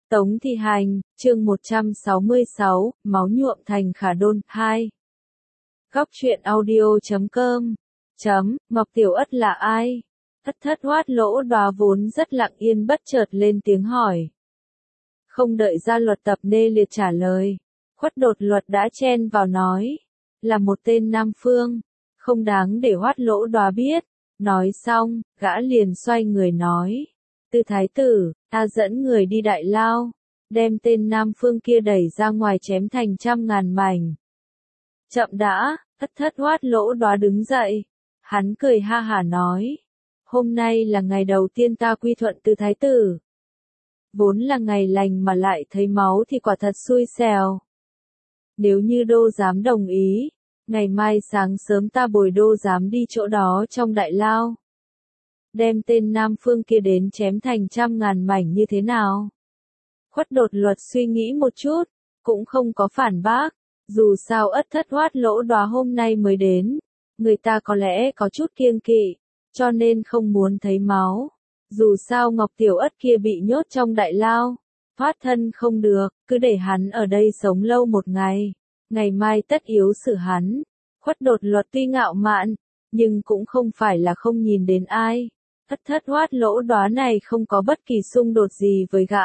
Tống Thi Hành, chương 166, máu nhuộm thành Khả Đôn, 2. Góc truyện audio.com. Ngọc Tiểu Ất là ai? Thất thất hoát lỗ đóa vốn rất lặng yên bất chợt lên tiếng hỏi. Không đợi Gia Luật Tập Nê Liệt trả lời, Khuất Đột Luật đã chen vào nói. Là một tên Nam Phương, không đáng để hoát lỗ đóa biết. Nói xong, gã liền xoay người nói. Tư thái tử, ta dẫn người đi đại lao, đem tên Nam Phương kia đẩy ra ngoài chém thành trăm ngàn mảnh. Chậm đã, thất thất hoát lỗ đóa đứng dậy. Hắn cười ha hả nói. Hôm nay là ngày đầu tiên ta quy thuận tư thái tử. Vốn là ngày lành mà lại thấy máu thì quả thật xui xẻo. Nếu như đô giám đồng ý, ngày mai sáng sớm ta bồi đô giám đi chỗ đó trong đại lao. Đem tên Nam Phương kia đến chém thành trăm ngàn mảnh như thế nào? Khuất Đột Luật suy nghĩ một chút, cũng không có phản bác. Dù sao ất thất hoát lỗ đóa hôm nay mới đến, người ta có lẽ có chút kiêng kỵ, cho nên không muốn thấy máu. Dù sao Ngọc Tiểu Ất kia bị nhốt trong đại lao, thoát thân không được, cứ để hắn ở đây sống lâu một ngày. Ngày mai tất yếu xử hắn. Khuất Đột Luật tuy ngạo mạn, nhưng cũng không phải là không nhìn đến ai. Thất thất hoát lỗ đóa này không có bất kỳ xung đột gì với gã.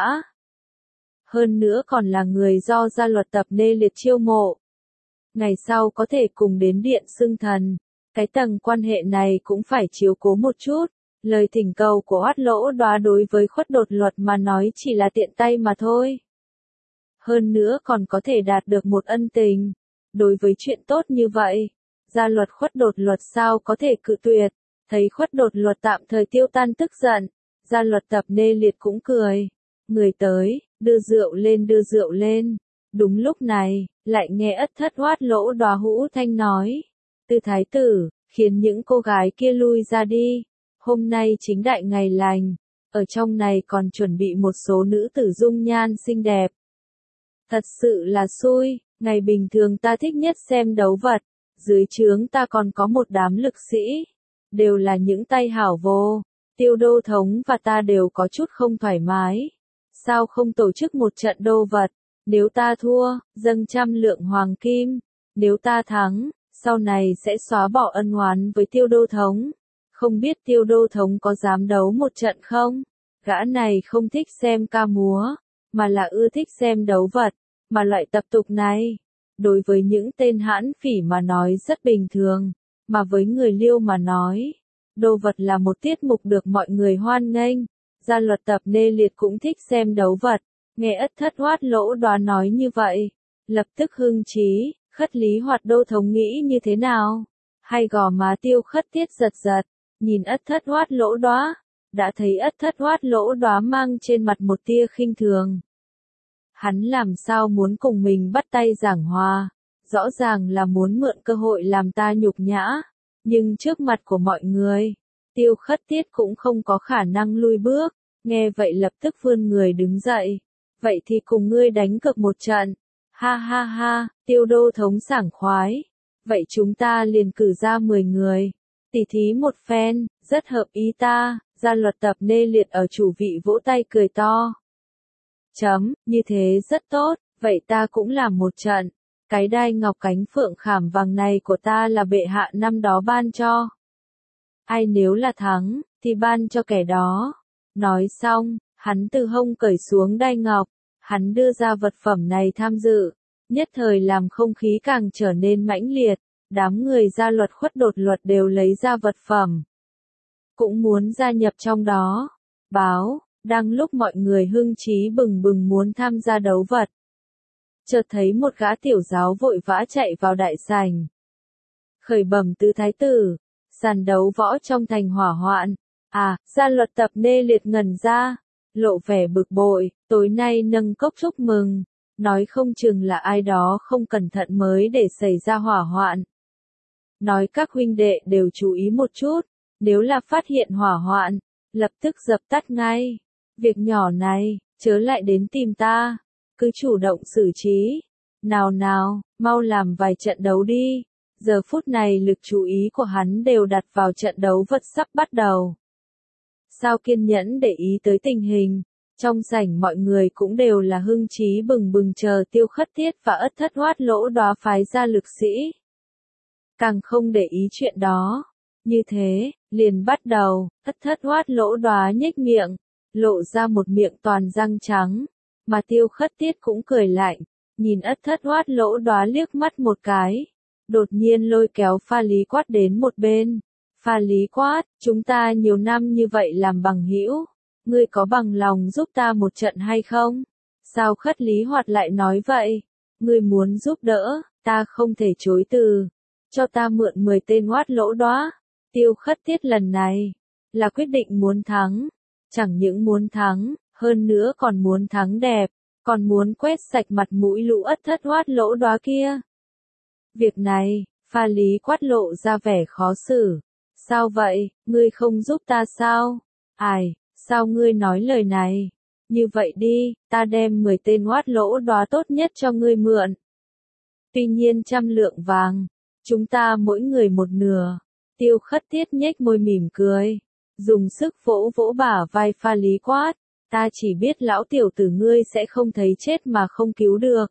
Hơn nữa còn là người do Gia Luật Tập Nê Liệt chiêu mộ. Ngày sau có thể cùng đến điện xưng thần. Cái tầng quan hệ này cũng phải chiếu cố một chút. Lời thỉnh cầu của hoát lỗ đóa đối với Khuất Đột Luật mà nói chỉ là tiện tay mà thôi. Hơn nữa còn có thể đạt được một ân tình. Đối với chuyện tốt như vậy, Gia Luật Khuất Đột Luật sao có thể cự tuyệt. Thấy Khuất Đột Luật tạm thời tiêu tan tức giận, Gia Luật Tập Nê Liệt cũng cười. Người tới, đưa rượu lên đưa rượu lên. Đúng lúc này, lại nghe ất thất hoát lỗ đóa hũ thanh nói. Tư thái tử, khiến những cô gái kia lui ra đi. Hôm nay chính đại ngày lành, ở trong này còn chuẩn bị một số nữ tử dung nhan xinh đẹp. Thật sự là xui, ngày bình thường ta thích nhất xem đấu vật, dưới trướng ta còn có một đám lực sĩ, đều là những tay hảo vô. Tiêu đô thống và ta đều có chút không thoải mái. Sao không tổ chức một trận đô vật? Nếu ta thua, dâng 100 lượng hoàng kim. Nếu ta thắng, sau này sẽ xóa bỏ ân oán với tiêu đô thống. Không biết tiêu đô thống có dám đấu một trận không? Gã này không thích xem ca múa, mà là ưa thích xem đấu vật. Mà loại tập tục này, đối với những tên hãn phỉ mà nói rất bình thường. Mà với người Liêu mà nói, đô vật là một tiết mục được mọi người hoan nghênh. Gia Luật Tập Nê Liệt cũng thích xem đấu vật. Nghe ất thất hoát lỗ đóa nói như vậy, lập tức hưng trí. Khất Lý Hoạt đô thống nghĩ như thế nào? Hay gò má Tiêu Khất Tiết giật giật, nhìn ất thất hoát lỗ đóa, đã thấy ất thất hoát lỗ đóa mang trên mặt một tia khinh thường. Hắn làm sao muốn cùng mình bắt tay giảng hòa, rõ ràng là muốn mượn cơ hội làm ta nhục nhã, nhưng trước mặt của mọi người, Tiêu Khất Tiết cũng không có khả năng lui bước, nghe vậy lập tức vươn người đứng dậy. Vậy thì cùng ngươi đánh cược một trận. Ha ha ha, Tiêu đô thống sảng khoái. Vậy chúng ta liền cử ra 10 người. Tỉ thí một phen, rất hợp ý ta. Gia Luật Tập Nê Liệt ở chủ vị vỗ tay cười to. Như thế rất tốt, vậy ta cũng làm một trận. Cái đai ngọc cánh phượng khảm vàng này của ta là bệ hạ năm đó ban cho. Ai nếu là thắng, thì ban cho kẻ đó. Nói xong, hắn từ hông cởi xuống đai ngọc. Hắn đưa ra vật phẩm này tham dự, nhất thời làm không khí càng trở nên mãnh liệt. Đám người Gia Luật Khuất Đột Luật đều lấy ra vật phẩm, cũng muốn gia nhập trong đó. Báo, đang lúc mọi người hưng trí bừng bừng muốn tham gia đấu vật, chợt thấy một gã tiểu giáo vội vã chạy vào đại sảnh. Khởi bẩm tứ thái tử, sàn đấu võ trong thành hỏa hoạn. Gia Luật Tập Nê Liệt ngẩn ra, lộ vẻ bực bội, tối nay nâng cốc chúc mừng, nói không chừng là ai đó không cẩn thận mới để xảy ra hỏa hoạn. Nói các huynh đệ đều chú ý một chút, nếu là phát hiện hỏa hoạn, lập tức dập tắt ngay. Việc nhỏ này, chớ lại đến tìm ta, cứ chủ động xử trí. Nào nào, mau làm vài trận đấu đi. Giờ phút này lực chú ý của hắn đều đặt vào trận đấu vật sắp bắt đầu. Sao kiên nhẫn để ý tới tình hình, Trong sảnh mọi người cũng đều là hưng trí bừng bừng chờ Tiêu Khất Thiết và Ất Thất Hoát Lỗ Đóa phái ra lực sĩ. Càng không để ý chuyện đó. Như thế, liền bắt đầu, Ất Thất Hoát Lỗ Đóa nhếch miệng, lộ ra một miệng toàn răng trắng, mà Tiêu Khất Thiết cũng cười lạnh, nhìn Ất Thất Hoát Lỗ Đóa liếc mắt một cái, đột nhiên lôi kéo Pha Lý Quát đến một bên. Pha Lý Quát, chúng ta nhiều năm như vậy làm bằng hữu, ngươi có bằng lòng giúp ta một trận hay không? Sao Khất Lý Hoạt lại nói vậy? Ngươi muốn giúp đỡ, ta không thể chối từ. Cho ta mượn 10 tên Hoát Lỗ Đóa. Tiêu Khất Thiết lần này là quyết định muốn thắng, chẳng những muốn thắng, hơn nữa còn muốn thắng đẹp, còn muốn quét sạch mặt mũi lũ Ất Thất Hoát Lỗ Đóa kia. Việc này, Pha Lý Quát lộ ra vẻ khó xử. Sao vậy, ngươi không giúp ta sao? Ai, sao ngươi nói lời này? Như vậy đi, ta đem 10 tên Hoát Lỗ Đóa tốt nhất cho ngươi mượn. Tuy nhiên 100 lượng vàng, chúng ta mỗi người một nửa. Tiêu Khất Thiết nhếch môi mỉm cười, dùng sức vỗ vỗ bả vai Pha Lý Quát, ta chỉ biết lão tiểu tử ngươi sẽ không thấy chết mà không cứu được.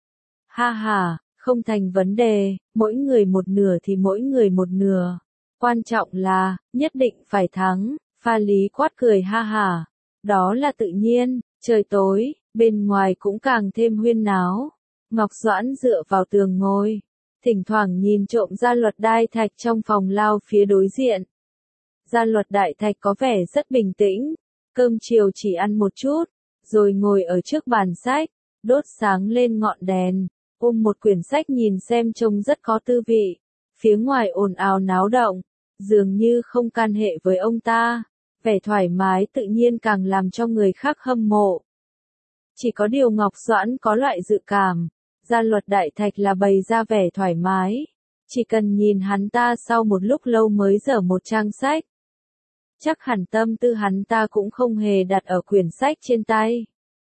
Ha ha, không thành vấn đề, mỗi người một nửa thì mỗi người một nửa. Quan trọng là, nhất định phải thắng, Pha Lý Quát cười ha ha. Đó là tự nhiên, trời tối, bên ngoài cũng càng thêm huyên náo. Ngọc Doãn dựa vào tường ngồi, thỉnh thoảng nhìn trộm Gia Luật Đại Thạch trong phòng lao phía đối diện. Gia Luật Đại Thạch có vẻ rất bình tĩnh, cơm chiều chỉ ăn một chút, rồi ngồi ở trước bàn sách, đốt sáng lên ngọn đèn, ôm một quyển sách nhìn xem trông rất có tư vị. Phía ngoài ồn ào náo động, dường như không can hệ với ông ta, vẻ thoải mái tự nhiên càng làm cho người khác hâm mộ. Chỉ có điều Ngọc Doãn có loại dự cảm, Gia Luật Đại Thạch là bày ra vẻ thoải mái, chỉ cần nhìn hắn ta sau một lúc lâu mới dở một trang sách. Chắc hẳn tâm tư hắn ta cũng không hề đặt ở quyển sách trên tay.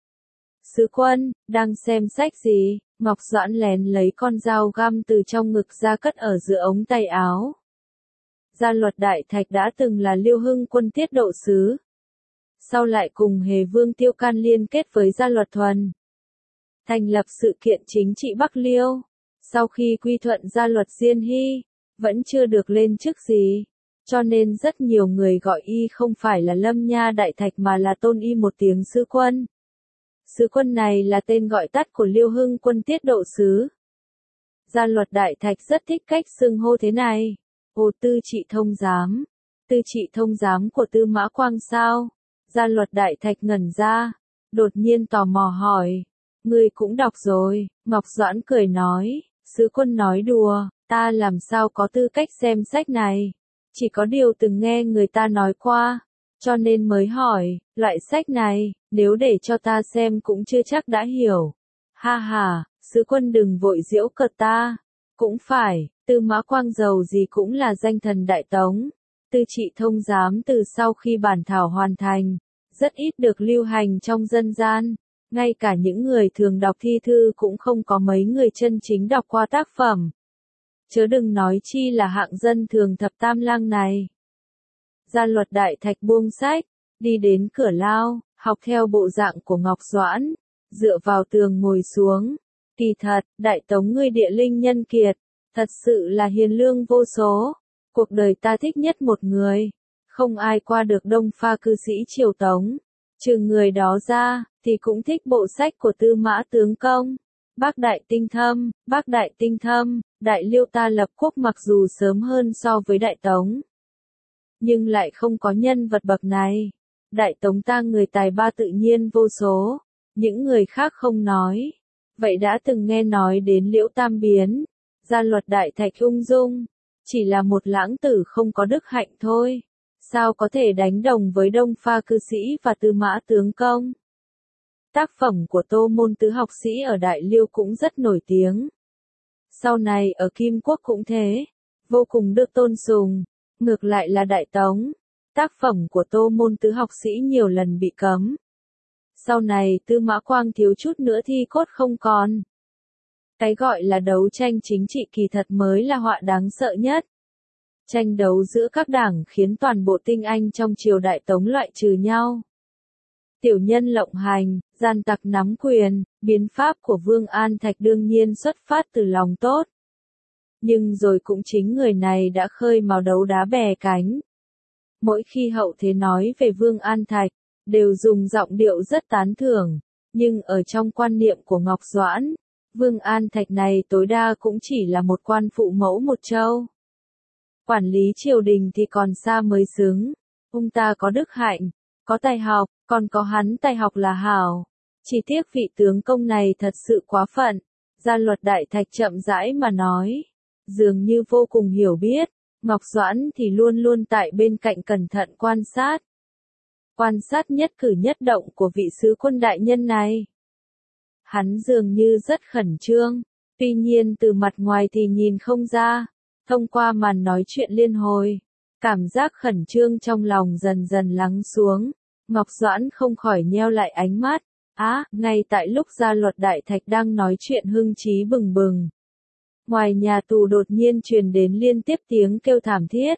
Sứ quân, đang xem sách gì? Ngọc Doãn lén lấy con dao găm từ trong ngực ra cất ở giữa ống tay áo. Gia Luật Đại Thạch đã từng là Liêu Hưng Quân tiết độ sứ. Sau lại cùng Hề Vương Tiêu Can liên kết với Gia Luật Thuần, thành lập sự kiện chính trị Bắc Liêu. Sau khi quy thuận Gia Luật Diên Hy, vẫn chưa được lên chức gì, cho nên rất nhiều người gọi y không phải là Lâm Nha Đại Thạch mà là tôn y một tiếng sứ quân. Sứ quân này là tên gọi tắt của Liêu Hưng Quân tiết độ sứ. Gia Luật Đại Thạch rất thích cách xưng hô thế này. Ồ, Tư Trị Thông Giám. Tư Trị Thông Giám của Tư Mã Quang sao? Gia Luật Đại Thạch ngẩn ra, đột nhiên tò mò hỏi. Ngươi cũng đọc rồi, Ngọc Doãn cười nói, sứ quân nói đùa, ta làm sao có tư cách xem sách này. Chỉ có điều từng nghe người ta nói qua, cho nên mới hỏi, loại sách này, nếu để cho ta xem cũng chưa chắc đã hiểu. Ha ha, sứ quân đừng vội giễu cợt ta. Cũng phải, Tư Mã Quang giàu gì cũng là danh thần Đại Tống. Tư Trị Thông Giám từ sau khi bản thảo hoàn thành, rất ít được lưu hành trong dân gian. Ngay cả những người thường đọc thi thư cũng không có mấy người chân chính đọc qua tác phẩm. Chớ đừng nói chi là hạng dân thường thập tam lang này. Gia Luật Đại Thạch buông sách, đi đến cửa lao, học theo bộ dạng của Ngọc Doãn, dựa vào tường ngồi xuống. Kỳ thật, Đại Tống ngươi địa linh nhân kiệt, thật sự là hiền lương vô số. Cuộc đời ta thích nhất một người, không ai qua được Đông Pha cư sĩ triều Tống. Trừ người đó ra, thì cũng thích bộ sách của Tư Mã Tướng Công. Bác Đại Tinh Thâm, Bác Đại Tinh Thâm, Đại Liêu ta lập quốc mặc dù sớm hơn so với Đại Tống, nhưng lại không có nhân vật bậc này. Đại Tống ta người tài ba tự nhiên vô số, những người khác không nói. Vậy đã từng nghe nói đến Liễu Tam Biến, Gia Luật Đại Thạch ung dung, chỉ là một lãng tử không có đức hạnh thôi. Sao có thể đánh đồng với Đông Pha cư sĩ và Tư Mã Tướng Công? Tác phẩm của Tô Môn Tứ học sĩ ở Đại Liêu cũng rất nổi tiếng. Sau này ở Kim Quốc cũng thế, vô cùng được tôn sùng. Ngược lại là Đại Tống, tác phẩm của Tô Môn Tứ học sĩ nhiều lần bị cấm. Sau này Tư Mã Quang thiếu chút nữa thi cốt không còn. Cái gọi là đấu tranh chính trị kỳ thật mới là họa đáng sợ nhất. Tranh đấu giữa các đảng khiến toàn bộ tinh anh trong triều Đại Tống loại trừ nhau. tiểu nhân lộng hành, gian tặc nắm quyền, biến pháp của Vương An Thạch đương nhiên xuất phát từ lòng tốt. Nhưng rồi cũng chính người này đã khơi mào đấu đá bè cánh. Mỗi khi hậu thế nói về Vương An Thạch, đều dùng giọng điệu rất tán thưởng, nhưng ở trong quan niệm của Ngọc Doãn, Vương An Thạch này tối đa cũng chỉ là một quan phụ mẫu một châu. Quản lý triều đình thì còn xa mới xứng, ông ta có đức hạnh, có tài học, còn có hắn tài học là hảo. Chỉ tiếc vị tướng công này thật sự quá phận, Gia Luật Đại Thạch chậm rãi mà nói, dường như vô cùng hiểu biết, Ngọc Doãn thì luôn luôn tại bên cạnh cẩn thận quan sát. Quan sát nhất cử nhất động của vị sứ quân đại nhân này. Hắn dường như rất khẩn trương, tuy nhiên từ mặt ngoài thì nhìn không ra, thông qua màn nói chuyện liên hồi, cảm giác khẩn trương trong lòng dần dần lắng xuống, Ngọc Doãn không khỏi nheo lại ánh mắt, ngay tại lúc Gia Luật Đại Thạch đang nói chuyện hưng trí bừng bừng. Ngoài nhà tù đột nhiên truyền đến liên tiếp tiếng kêu thảm thiết.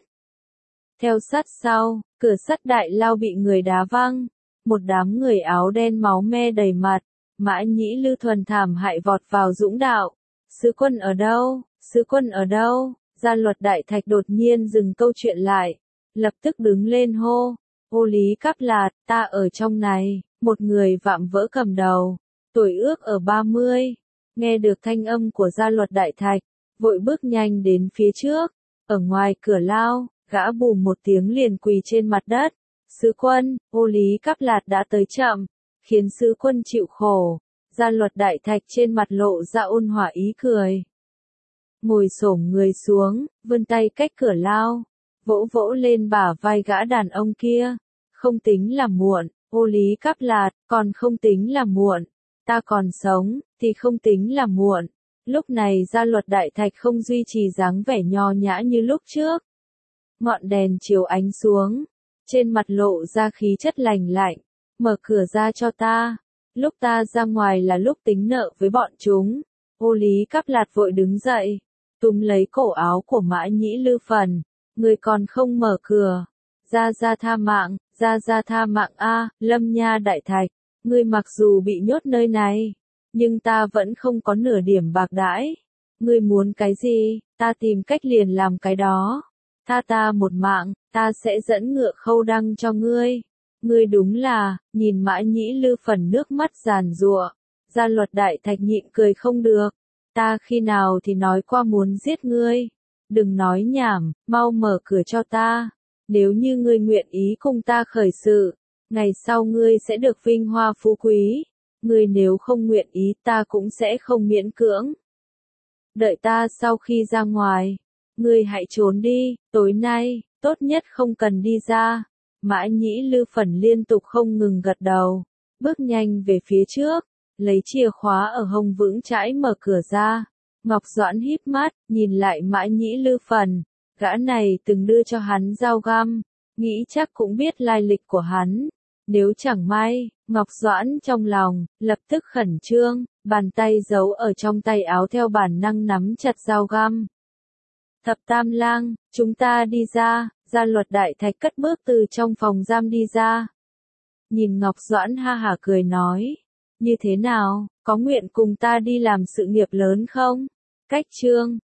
Theo sát sau, cửa sắt đại lao bị người đá văng, một đám người áo đen máu me đầy mặt, Mã Nhĩ Lư thuần thảm hại vọt vào dũng đạo. Sứ quân ở đâu? Sứ quân ở đâu? Gia Luật Đại Thạch đột nhiên dừng câu chuyện lại, lập tức đứng lên hô, ô Lý Cáp Lạt, ta ở trong này, một người vạm vỡ cầm đầu, tuổi ước ở 30, nghe được thanh âm của Gia Luật Đại Thạch, vội bước nhanh đến phía trước, ở ngoài cửa lao, gã bùm một tiếng liền quỳ trên mặt đất, sứ quân, ô Lý Cáp Lạt đã tới chậm, khiến sứ quân chịu khổ. Gia Luật Đại Thạch trên mặt lộ ra ôn hòa ý cười. Ngồi xổm người xuống, vươn tay cách cửa lao, vỗ vỗ lên bả vai gã đàn ông kia. Không tính là muộn, ô Lý Cáp Lạt, còn không tính là muộn. Ta còn sống, thì không tính là muộn. Lúc này Gia Luật Đại Thạch không duy trì dáng vẻ nho nhã như lúc trước. Ngọn đèn chiếu ánh xuống, trên mặt lộ ra khí chất lành lạnh. Mở cửa ra cho ta. Lúc ta ra ngoài là lúc tính nợ với bọn chúng. Ô Lý Cáp Lạt vội đứng dậy, túm lấy cổ áo của Mã Nhĩ Lư Phần. Người còn không mở cửa. Ra tha mạng, ra tha mạng a, Lâm Nha Đại Thạch. Ngươi mặc dù bị nhốt nơi này, nhưng ta vẫn không có nửa điểm bạc đãi. Ngươi muốn cái gì, ta tìm cách liền làm cái đó. Tha ta một mạng, ta sẽ dẫn ngựa Khâu Đăng cho ngươi. Ngươi đúng là, nhìn Mã Nhĩ Lư Phần nước mắt giàn giụa. Gia Luật Đại Thạch nhịn cười không được. Ta khi nào thì nói qua muốn giết ngươi. Đừng nói nhảm, mau mở cửa cho ta. Nếu như ngươi nguyện ý cùng ta khởi sự, ngày sau ngươi sẽ được vinh hoa phú quý. Ngươi nếu không nguyện ý ta cũng sẽ không miễn cưỡng. Đợi ta sau khi ra ngoài. Ngươi hãy trốn đi, tối nay, tốt nhất không cần đi ra. Mã Nhĩ Lư Phần liên tục không ngừng gật đầu, bước nhanh về phía trước, lấy chìa khóa ở hông vững chãi mở cửa ra. Ngọc Doãn híp mắt, nhìn lại Mã Nhĩ Lư Phần, gã này từng đưa cho hắn dao găm, nghĩ chắc cũng biết lai lịch của hắn. Nếu chẳng may, Ngọc Doãn trong lòng, lập tức khẩn trương, bàn tay giấu ở trong tay áo theo bản năng nắm chặt dao găm. Thập Tam Lang, chúng ta đi ra. Gia Luật Đại Thạch cất bước từ trong phòng giam đi ra. Nhìn Ngọc Doãn ha hả cười nói. Như thế nào, có nguyện cùng ta đi làm sự nghiệp lớn không? Cách chương